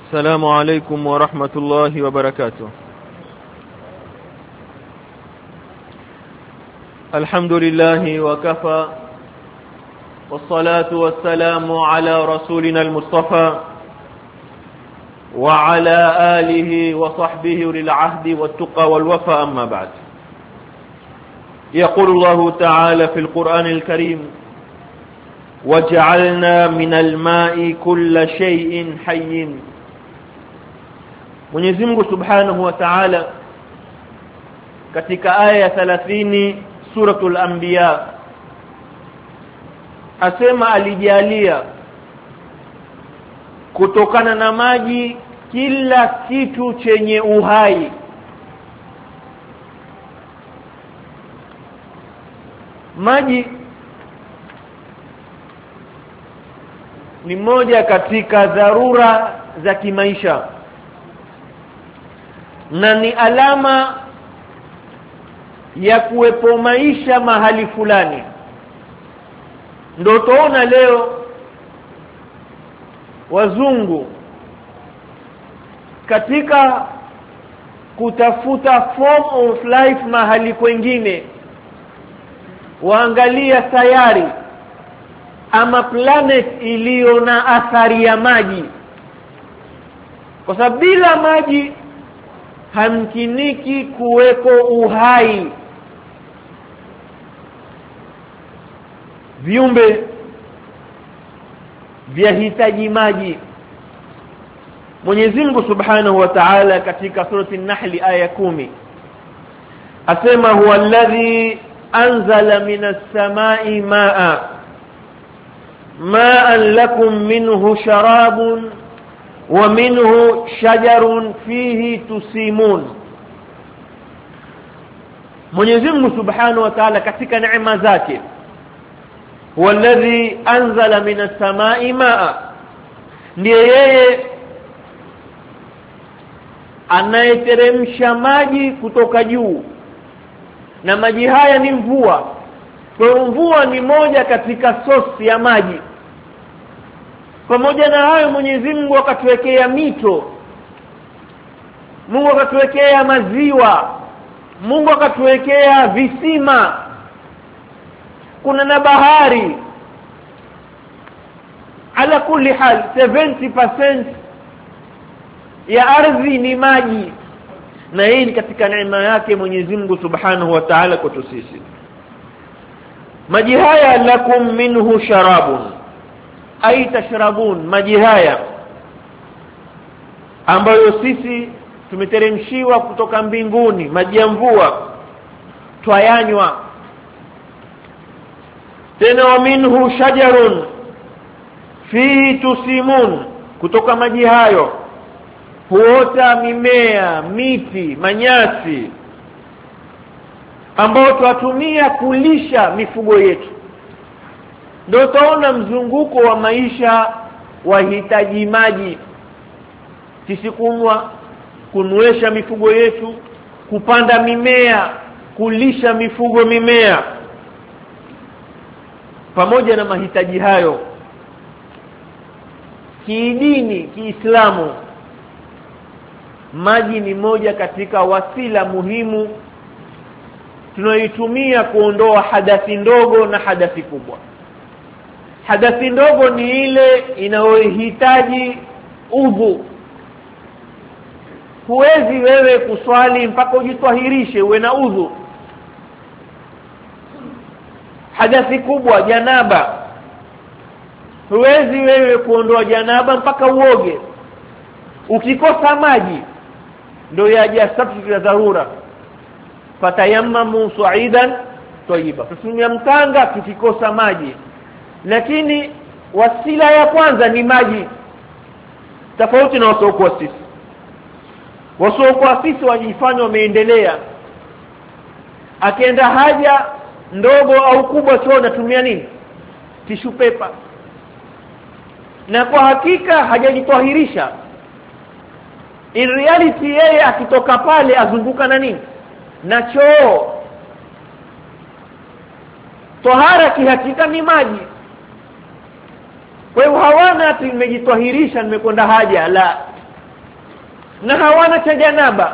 السلام عليكم ورحمة الله وبركاته. الحمد لله وكفى، والصلاة والسلام على رسولنا المصطفى وعلى آله وصحبه أولي العهد والتقى والوفاء، أما بعد. يقول الله تعالى في القرآن الكريم: وجعلنا من الماء كل شيء حي. Mwenyezi Mungu Subhanahu wa Ta'ala katika aya 30 suratul Anbiya asema alijalia kutokana na maji kila kitu chenye uhai. Maji ni moja katika dharura za kimaisha na ni alama ya kuwepo maisha mahali fulani. Ndio tuona leo wazungu katika kutafuta form of life mahali kwingine waangalia sayari ama planet iliyo na athari ya maji, kwa sababu bila maji hamkiniki kuweko uhai. Viumbe vyahitaji maji. Mwenyezi Mungu Subhanahu wa Ta'ala katika surati An-Nahl aya 10 asema: huwa alladhi anzala minas samai ma'an lakum minhu sharabun wa minhu shajarun fihi tusimun. Mwenyezi Mungu Subhanahu wa Ta'ala katika neema zake, huwa alladhi anzala minas samai ma'a, ndiye yeye anayeteremsha maji kutoka juu, na maji haya ni mvua. Kwa hiyo mvua ni moja katika source ya maji. Pamoja na hayo, Mwenyezi Mungu akatuwekea mito, Mungu akatuwekea maziwa, Mungu akatuwekea visima, kuna na bahari. Ala kulli hal 70% ya ardhi ni maji, na hii ni katika neema yake Mwenyezi Mungu Subhanahu wa Ta'ala kwetu sisi. Maji haya lakum minhu sharabun ay tashrabun, maji haya ambayo sisi tumeteremshiwa kutoka mbinguni, maji ya mvua, twayanywa. Tena wa minhu shajarun fihi tusimun, kutoka maji hayo huota mimea, miti, manyasi ambao tunatumia kulisha mifugo yetu. Ndio tunaona mzunguko wa maisha wahitaji maji. Sisi kunywesha mifugo yetu, kupanda mimea, kulisha mifugo mimea. Pamoja na mahitaji hayo, kidini, Kiislamu, maji ni moja katika wasila muhimu tunayoitumia kuondoa hadathi ndogo na hadathi kubwa. Hadathi ndogo ni ile inayohitaji udhu. Huwezi wewe kuswali mpaka ujitwahirishe uwe na udhu. Hadathi kubwa, janaba, huwezi wewe kuondoa janaba mpaka uoge. Ukikosa maji ndio yaja substitute ya dharura, fatayammamu su'idan tayyiba, tutumia mtanga tukikosa maji. Lakini wasila ya kwanza ni maji, tofauti na wasiokuwa sisi. Wasiokuwa sisi wajifanya wameendelea, akienda haja ndogo au kubwa choo natumia nini? Tissue paper. Na kwa hakika hajajitwahirisha. In reality yeye akitoka pale azunguka na nini? Na choo. Tohara kihakika ni maji. Kwa hiyo hawana ati nimejitwahirisha nimekwenda haja, la. na hawana cha janaba.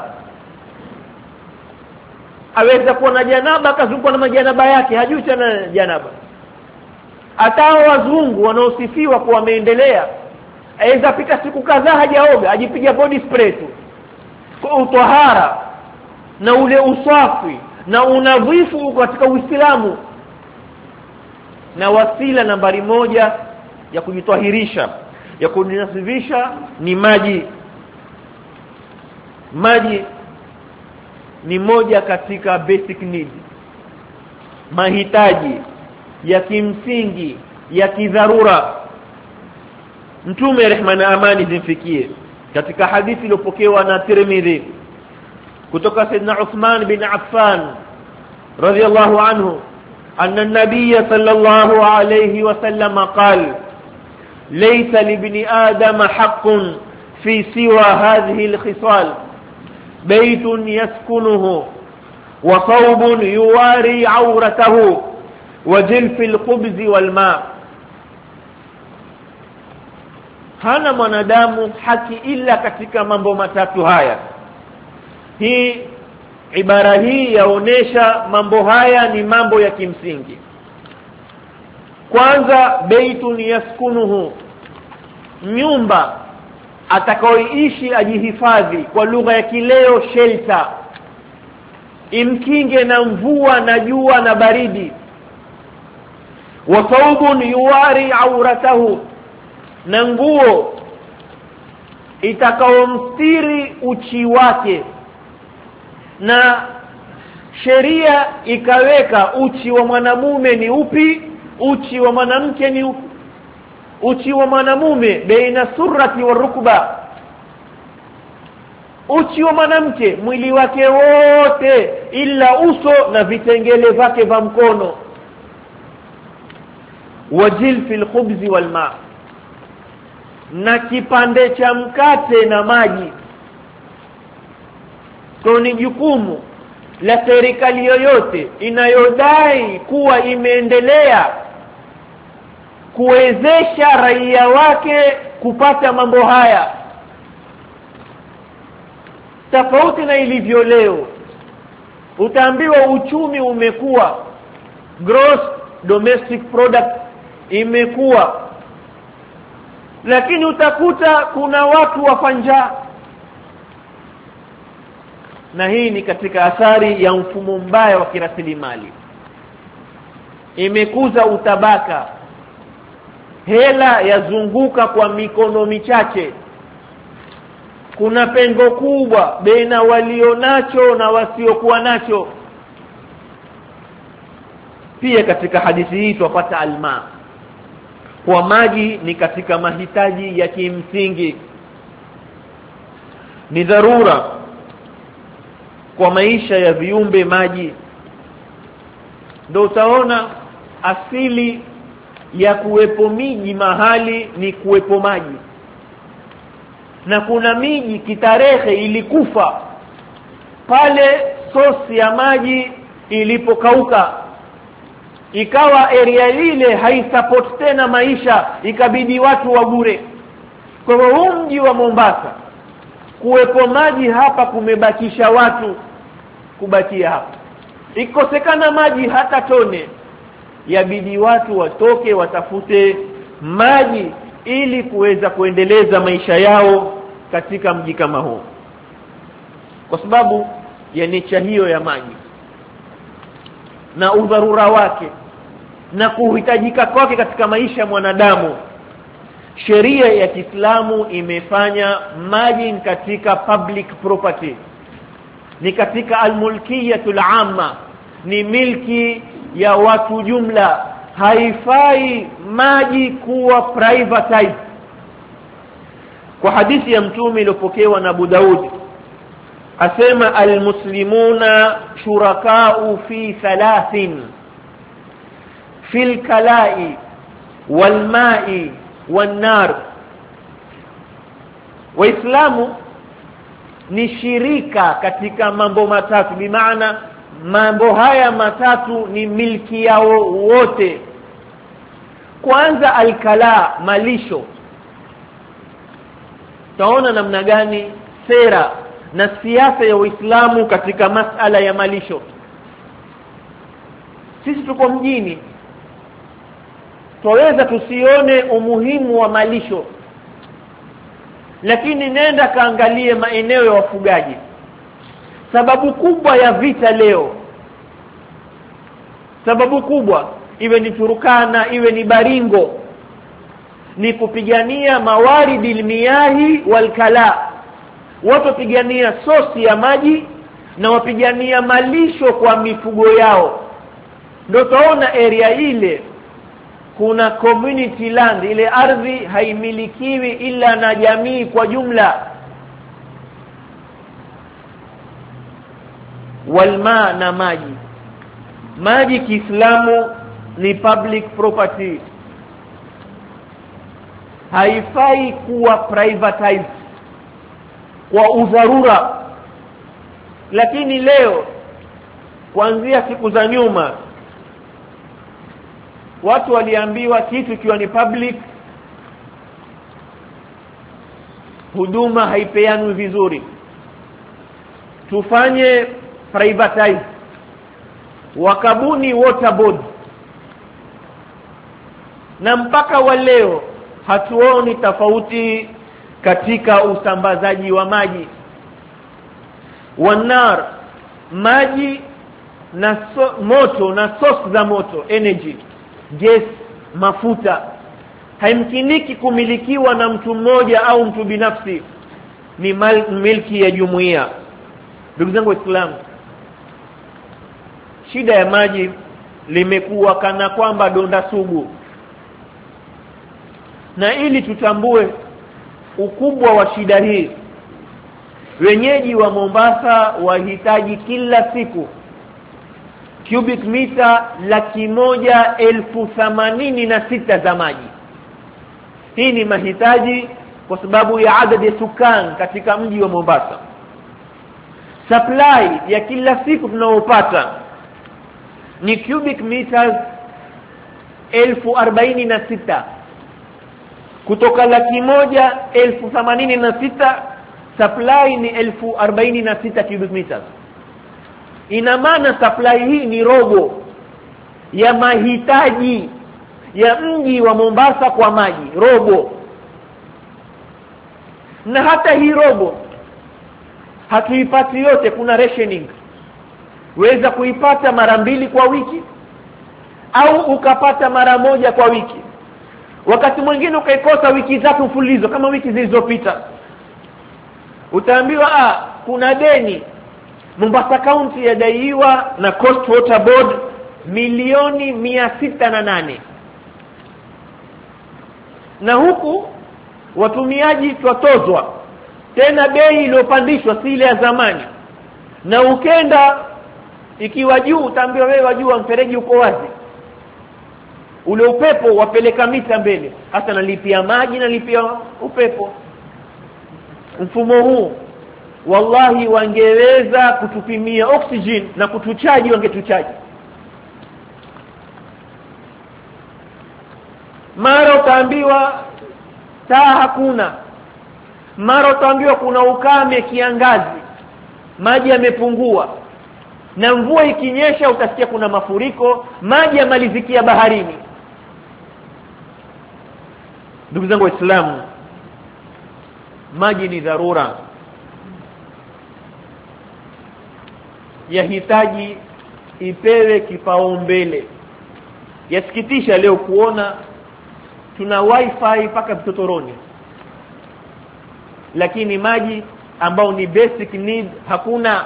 Aweza kuwa na janaba akazungukwa na majanaba yake, hajui tena janaba. Atao wazungu wanaosifiwa kuwa wameendelea, aweza pita siku kadhaa hajaoga, ajipiga body spray tu. Kwa utahara na ule usafi na unadhifu katika Uislamu, na wasila nambari moja ya kujitahirisha, ya kujinasibisha ni maji. Maji ni moja katika basic need, mahitaji ya kimsingi ya kidharura. Mtume rehma na amani zimfikie katika hadithi iliyopokewa na Tirmidhi kutoka Sayyidina Uthman bin Affan radhiyallahu anhu anna an-nabiy sallallahu alayhi wasallam qala laysa li ibni adam haqqun fi siwa hadhihi al-khisal baytun yaskunuhu wa thawbun yuwari awratahu wa jilfi al-khubz wal ma'. Hana mwanadamu haki ila katika mambo matatu haya. Hii ibara hii yaonesha mambo haya ni mambo ya kimsingi. Kwanza, baitun yaskunuhu, nyumba atakaoishi ajihifadhi, kwa lugha ya kileo shelter, imkinge na mvua na jua na baridi. Wa thawbun yuwari auratahu, na nguo itakaomstiri uchi wake. Na sheria ikaweka uchi wa mwanamume ni upi, uchi wa mwanamke ni upi. Uchi wa mwanamume baina surrati wa rukba, uchi wa mwanamke mwili wake wote ila uso na vitengele vyake vya mkono. Wajil fil khubzi wal ma', na kipande cha mkate na maji. Kwa ni jukumu la serikali yoyote inayodai kuwa imeendelea kuwezesha raia wake kupata mambo haya, tofauti na ilivyo leo. Utaambiwa uchumi umekuwa, gross domestic product imekuwa, lakini utakuta kuna watu wafanja. Na hii ni katika athari ya mfumo mbaya wa kirasilimali. Imekuza utabaka, hela yazunguka kwa mikono michache. Kuna pengo kubwa baina walio nacho na wasiokuwa nacho. Pia katika hadithi hii tupata alma, kwa maji ni katika mahitaji ya kimsingi, ni dharura kwa maisha ya viumbe maji. Ndio utaona asili ya kuwepo miji mahali ni kuwepo maji. Na kuna miji kitarehe ilikufa pale sosi ya maji ilipokauka, ikawa area ile haisupport tena maisha, ikabidi watu wagure. Kwa hivyo mji wa Mombasa kuwepo maji hapa kumebakisha watu kubakia hapa. Ikosekana maji hata tone, yabidi watu watoke watafute maji ili kuweza kuendeleza maisha yao katika mji kama huu, kwa sababu ya nicha hiyo ya maji na udharura wake na kuhitajika kwake katika maisha ya mwanadamu. Sheria ya Kiislamu imefanya maji katika public property, ni katika almulkiyatul amma, ni milki ya watu jumla. Haifai maji kuwa private. Kwa hadithi ya Mtume iliyopokewa na Abu Daud, asema almuslimuna shuraka'u fi thalathin, fil kala'i wal ma'i wan nar. Waislamu ni shirika katika mambo matatu, bi maana mambo haya matatu ni milki yao wote. Kwanza alkala, malisho. Taona namna gani sera na siasa ya Uislamu katika masala ya malisho. Sisi tuko mjini, twaweza tusione umuhimu wa malisho, lakini nenda kaangalie maeneo ya wafugaji. Sababu kubwa ya vita leo, sababu kubwa, iwe ni Turkana iwe ni Baringo, ni kupigania mawaridi miyahi wal kala. Watu wapigania sosi ya maji na wapigania malisho kwa mifugo yao. Ndio taona area ile kuna community land, ile ardhi haimilikiwi ila na jamii kwa jumla. Walma na maji Kiislamu ni public property, haifai kuwa privatized kwa udharura. Lakini leo kuanzia siku za nyuma watu waliambiwa kitu ikiwa ni public, huduma haipeanwi vizuri, tufanye privatize. Wakabuni water board, na mpaka wa leo hatuoni tofauti katika usambazaji wa maji. Wanar, maji na moto na source za moto, energy, gas, mafuta, haimkiniki kumilikiwa na mtu mmoja au mtu binafsi, ni milki ya jumuiya. Ndugu zangu Waislamu, shida ya maji limekuwa kana kwamba donda sugu, na ili tutambue ukubwa wa shida hii, wenyeji wa Mombasa wahitaji kila siku cubic mita 186,086 za maji. Hii ni mahitaji kwa sababu ya adadi ya sukan katika mji wa Mombasa. Supply ya kila siku tunaopata ni cubic meters 1046. Kutoka 186,086 supply ni 1046 cubic meters. Ina maana supply hii ni robo ya mahitaji ya mji wa Mombasa kwa maji, robo. Na hata hii robo hatuipati yote, kuna rationing. Weza kuipata mara 2 kwa wiki au ukapata mara 1 kwa wiki. Wakati mwingine ukaikosa wiki 3 mfululizo kama wiki zilizopita. Utaambiwa kuna deni Mombasa County yadaiwa na Coast Water Board milioni 608. Na huku watumiaji twatozwa tena bei iliyopandishwa si ile ya zamani. Na ukenda ikiwa juu utaambiwa wewe wajua mfereji uko wazi, ule upepo wapeleka mita mbele, hata nalipia maji nalipia upepo. Mfumo huu wallahi wangeweza kutupimia oxygen na kutuchaji, wangetuchaji. Mara utaambiwa taa hakuna, mara utaambiwa kuna ukame, kiangazi, maji yamepungua, na mvua ikinyesha utasikia kuna mafuriko, maji yamalizikia baharini. Ndugu zangu Waislamu, maji ni dharura, yahitaji ipewe kipaumbele. Yasikitisha leo kuona tuna wifi paka vitotoroni, lakini maji ambao ni basic need hakuna.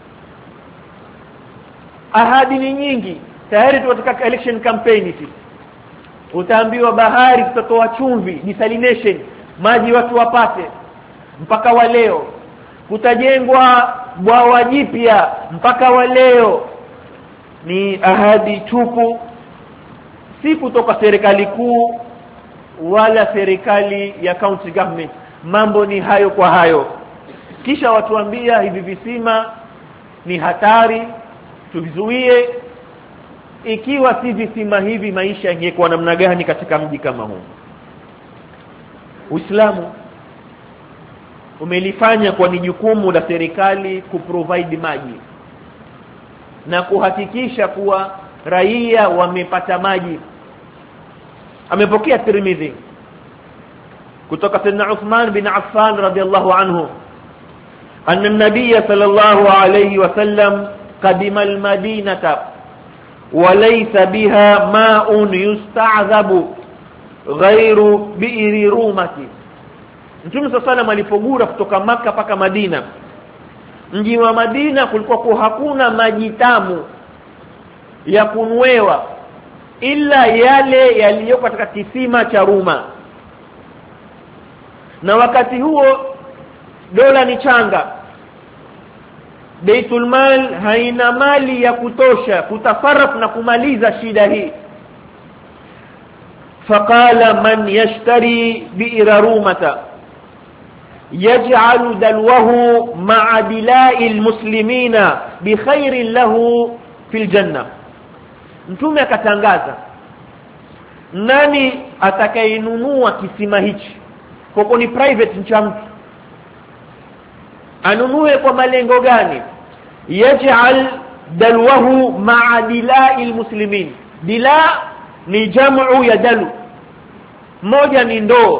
Ahadi ni nyingi, tayari katika election campaign sisi. Utaambiwa bahari tutatoa chumvi, desalination, maji watu wapate, mpaka wa leo. Kutajengwa bwawa jipya, mpaka wa leo. Ni ahadi tupu, si kutoka serikali kuu wala serikali ya county government. Mambo ni hayo kwa hayo. Kisha watuambia hivi visima ni hatari, tuvizuie. Ikiwa si visima hivi, maisha yangekuwa namna gani katika mji kama huu? Uislamu umelifanya kwa ni jukumu la serikali kuprovide maji na kuhakikisha kuwa raia wamepata maji. Amepokea Tirmidhi kutoka Sayyidina Uthman bin Affan radiyallahu anhu anna an-nabiy sallallahu alayhi wasallam qadima al-madinata wa laysa biha ma'un yusta'dhabu ghayru bi'ri rumati. Mtume sallallahu alipogura kutoka Makka paka Madina, mji wa Madina kulikuwa hakuna maji tamu ya kunwewa ila yale yaliyo katika kisima cha Ruma. Na wakati huo dola ni changa, Baitul Mal haina mali ya kutosha kutafarraf na kumaliza shida hii. Faqala man yashtari bi'ra rumata yaj'alu dalwahu ma'a dila'il muslimina bi khairin lahu fil janna. Mtume akatangaza, nani atakayeinunua kisima hichi, kwa ni private cha mtu, anunue kwa malengo gani? Yaj'al dalwahu ma'a dila'il muslimin. Dila ni jamu ya dalu, moja ni ndoo,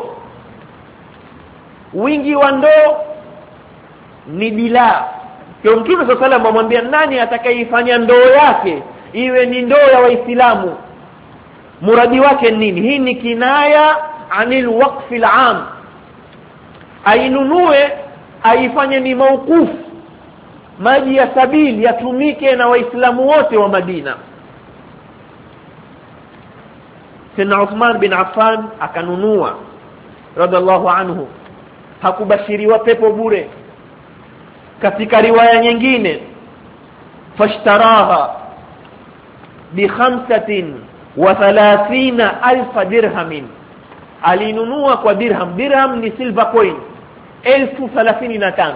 wingi wa ndoo ni dila. Kwa Mtume sallallahu alayhi wasallam amwambia, nani atakayefanya ndoo yake iwe ni ndoo ya Waislamu, muradi wake nini? Hii ni kinaya anil waqfi al-am, ainunue aifanye ni mauquf, maji ya sabili yatumike na Waislamu wote wa Madina. Sayyidina Uthman bin Affan akanunua radhiallahu anhu, hakubashiriwa pepo bure. Katika riwaya nyingine, fashtaraha bi 35,000 dirhamin, alinunua kwa dirham. Dirham ni silver coin 35,000.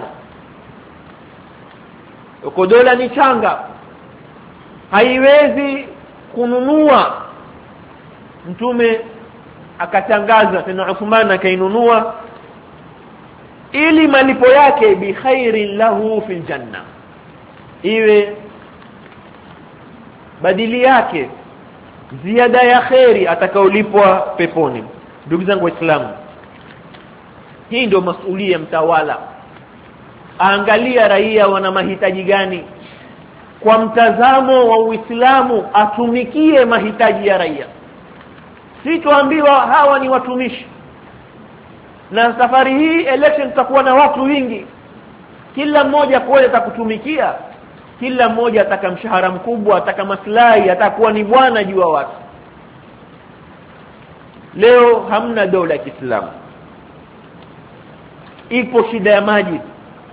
Uko dola ni changa, haiwezi kununua. Mtume akatangaza, tena Uthman akainunua ili malipo yake bi khairin lahu fil janna, iwe badili yake ziada ya khairi atakaolipwa peponi. Ndugu zangu Waislamu, hii ndio masuhulia mtawala. Angalia raia wana mahitaji gani, kwa mtazamo wa Uislamu atumikie mahitaji ya raia. Si tuambiwa hawa ni watumishi, na safari hii election tutakuwa na watu wingi, kila mmoja kwa atakutumikia, kila mmoja ataka mshahara mkubwa, ataka maslahi, atakuwa ni bwana juu wa watu. Leo hamna dola ya Kiislamu, ipo shida ya maji.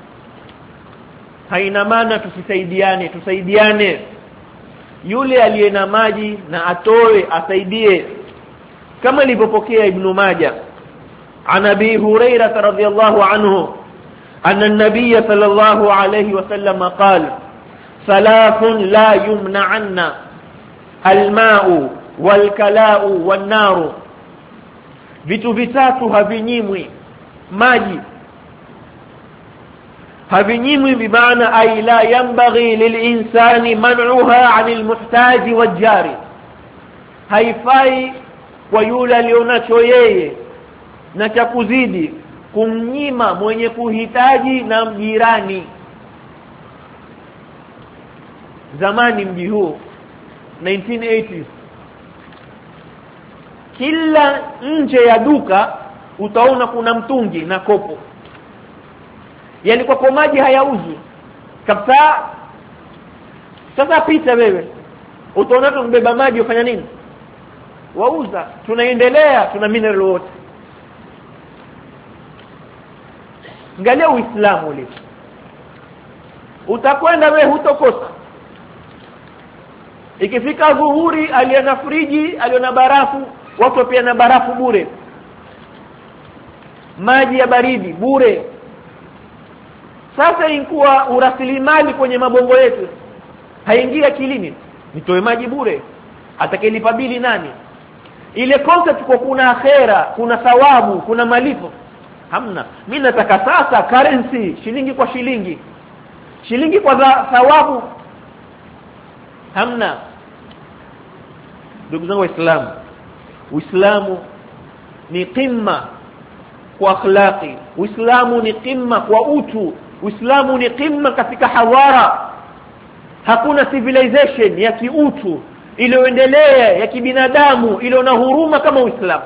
Haina maana tusaidiane. Yule aliye na maji na atoe, asaidie, kama ilivyopokea Ibn Majah an Abi Hurairah radhiyallahu anhu anna an-nabiy sallallahu alayhi wasallam qala thalathun la yumna'anna al-ma'u wal-kala'u wan-naru. Vitu vitatu havinyimwi, maji havinyimwi, bimaana ay la yanbaghi lil-insani man'uha 'anil muhtaji wal-jari. Haifai kwa yule alionacho yeye na cha kuzidi kumnyima mwenye kuhitaji na mjirani. Zamani mji huu 1980s, kila nje ya duka utaona kuna mtungi na kopo, yani kwa maji hayauzwi kabisa. Sasa pita wewe, utaona tunabeba maji, ufanya nini? Wauza. Tunaendelea, tuna mineral water. Angalia Uislamu ule, utakwenda wewe hutokosa. Ikifika dhuhuri, aliona friji, aliona barafu, watu pia na barafu bure, maji ya baridi bure. Sasa inkuwa urasilimali kwenye mabongo yetu, haingia kilini, nitoe maji bure, atakayelipa bili nani? Ile concept kwa kuna akhera, kuna thawabu, kuna malipo, Hamna. Mimi nataka sasa currency, shilingi kwa shilingi. Shilingi kwa thawabu. Hamna. Ndugu zangu Waislamu, Uislamu ni qimma kwa akhlaqi. Uislamu ni qimma kwa utu. Uislamu ni qimma katika hawara. Hakuna civilization ya kiutu iliyoendelea ya kibinadamu iliyo na huruma kama Uislamu.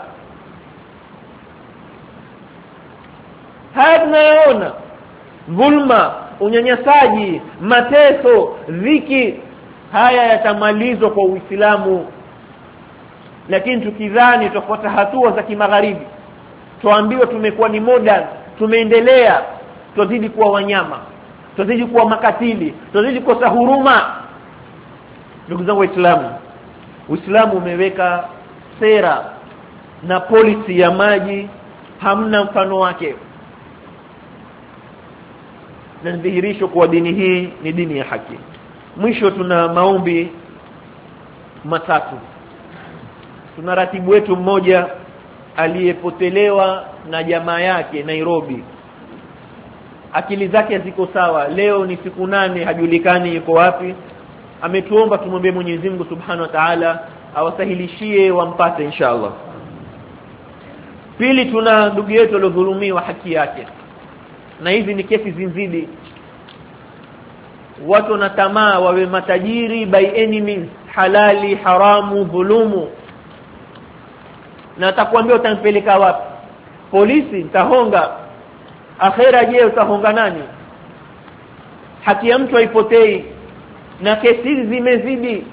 Tunaona dhulma, unyanyasaji, mateso, dhiki, haya yatamalizwa kwa Uislamu. Lakini tukidhani tutafuata hatua za kimagharibi, tuambiwa tumekuwa ni modern, tumeendelea, tuzidi kuwa wanyama, tuzidi kuwa makatili, tuzidi kukosa huruma. Ndugu zangu Waislamu, Uislamu umeweka sera na policy ya maji hamna mfano wake. Na dhihirisho kwa dini hii ni dini ya haki. Mwisho tuna maombi matatu. Tuna ratibu wetu mmoja aliyepotelewa na jamaa yake Nairobi. Akili zake ziko sawa, leo ni siku 8 hajulikani yuko wapi. Ametuomba tumwombe Mwenyezi Mungu Subhanahu wa Ta'ala awasahilishie wampate inshallah. Pili, tuna ndugu yetu aliyodhulumiwa haki yake. Na hizi ni kesi zinzidi. Watu na tamaa wawe matajiri by any means, halali, haramu, dhulumu. Na atakwambia utampeleka wapi? Polisi, utahonga. Akhera je, utahonga nani? Haki ya mtu haipotei. Na kesi hizi zimezidi.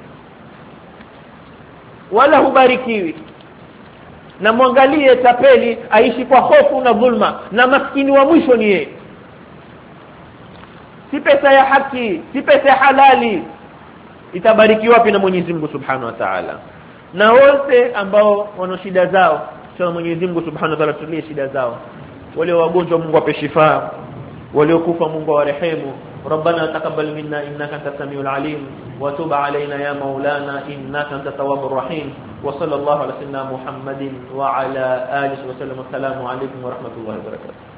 Wala hubarikiwi. Na muangalie tapeli aishi kwa hofu na dhulma, na maskini wa mwisho ni yeye. Si pesa ya haki, si pesa ya halali, itabarikiwa wapi na Mwenyezi Mungu Subhanahu wa Ta'ala? Na wote ambao wana shida zao, kwa Mwenyezi Mungu Subhanahu wa Ta'ala tulie shida zao. Wale wagonjwa Mungu ape shifa, waliokufa Mungu awarehemu. ربنا تقبل منا إنك أنت السميع العليم وتب علينا يا مولانا إنك أنت التواب الرحيم وصلى الله على سيدنا محمد وعلى آله وسلم. السلام عليكم ورحمة الله وبركاته.